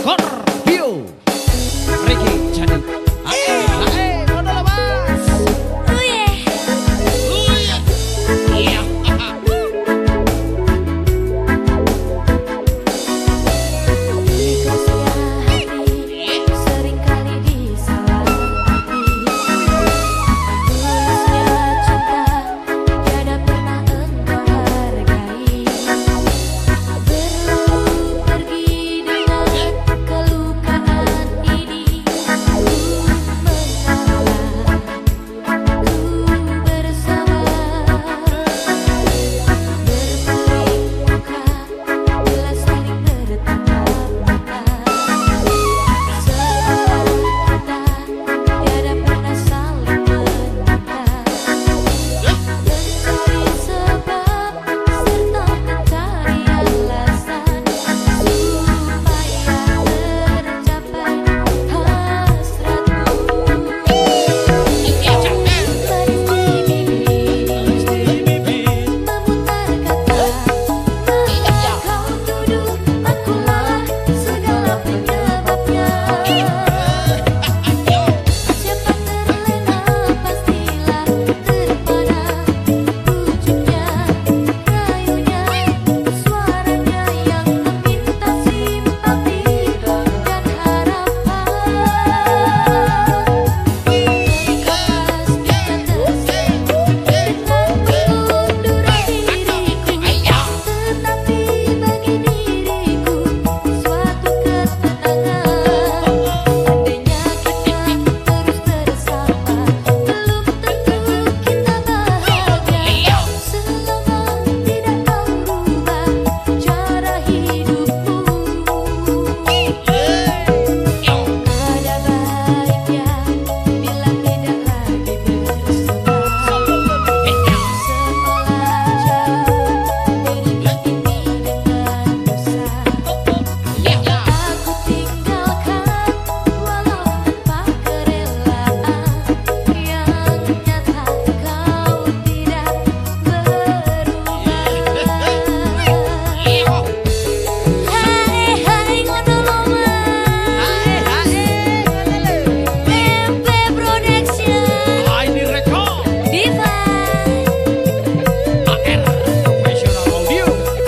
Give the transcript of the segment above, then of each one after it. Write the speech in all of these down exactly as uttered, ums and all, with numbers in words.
Scorpio Ricky jadi ae ae modal mas Uye Uye iya Ikhlasnya hati seringkali disalahi Tulusnya cinta tiada pernah engkau hargai Berlalu pergi dengan kelukaan ini Ku mengalah, ku bersabar Berpaling muka bila saling bertatap mata Seolah kita tiada pernah saling meminta Mencari sebab serta mencari alasan Supaya tercapai hasratmu Manis di bibir memutar kata Kau tuduh akulah segala penyebabnya Siapa terlena pastilah terpana Ujungnya, rayunya, suaranya yang meminta simpati dan harapan Terkepas dia tersinggung dengan kemunduran diriku Tetapi bagi diriku suatu ketenangan Andainya kita terus bersama belum tentu kita bahagia Selama tidak kau rubah cara hidupmu Ada baiknya bila tidak lagi bersama Seolah jauh diriku ini dengan dosa Aku tinggalkan walau tanpa kerelaan Yang nyata kau tidak berubah Hai hai ngodoloma ae ae M P Production ah ini rekor Diva A R National Audio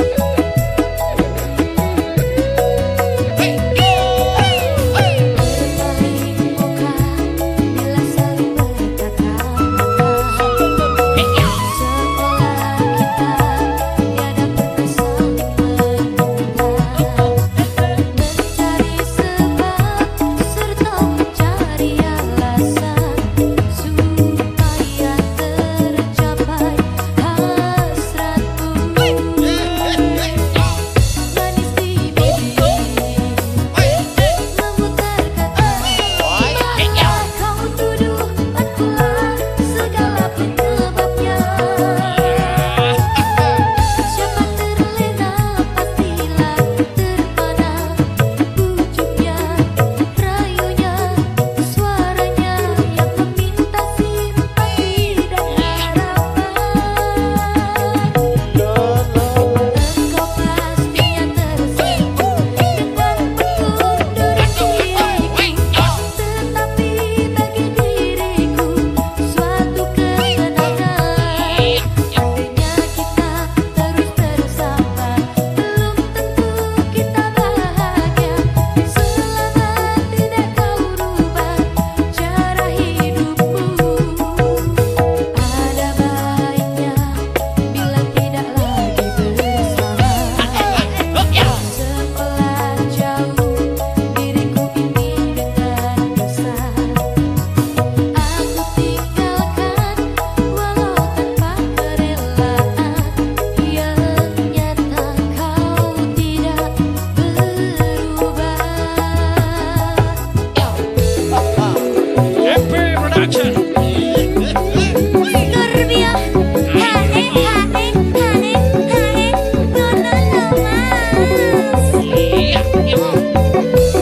Berpaling muka bila saling bertatap mata Seolah kita tiada pernah saling meminta Mencari sebab serta mencari alasan Supaya tercapai hasratmu Manis di bibir memutar kata Malah kau tuduh akulah segala penyebabnya Siapa terlena pastilah terpana Ujungnya, rayunya, suaranya yang meminta simpati dan harapan Engkau pastinya tersinggung dengan kemunduran diriku Tetapi bagi diriku suatu ketenangan Andainya kita terus bersama belum tentu kita bahagia Selama tidak kau rubah cara hidupmu Ada baiknya bila tidak lagi bersama Seolah jauh diriku ini dengan dosa Aku tinggalkan walau tanpa kerelaan Yang nyata kau tidak berubah M P Production Scorpio Hane hane hane hane Ngodolomas iya iya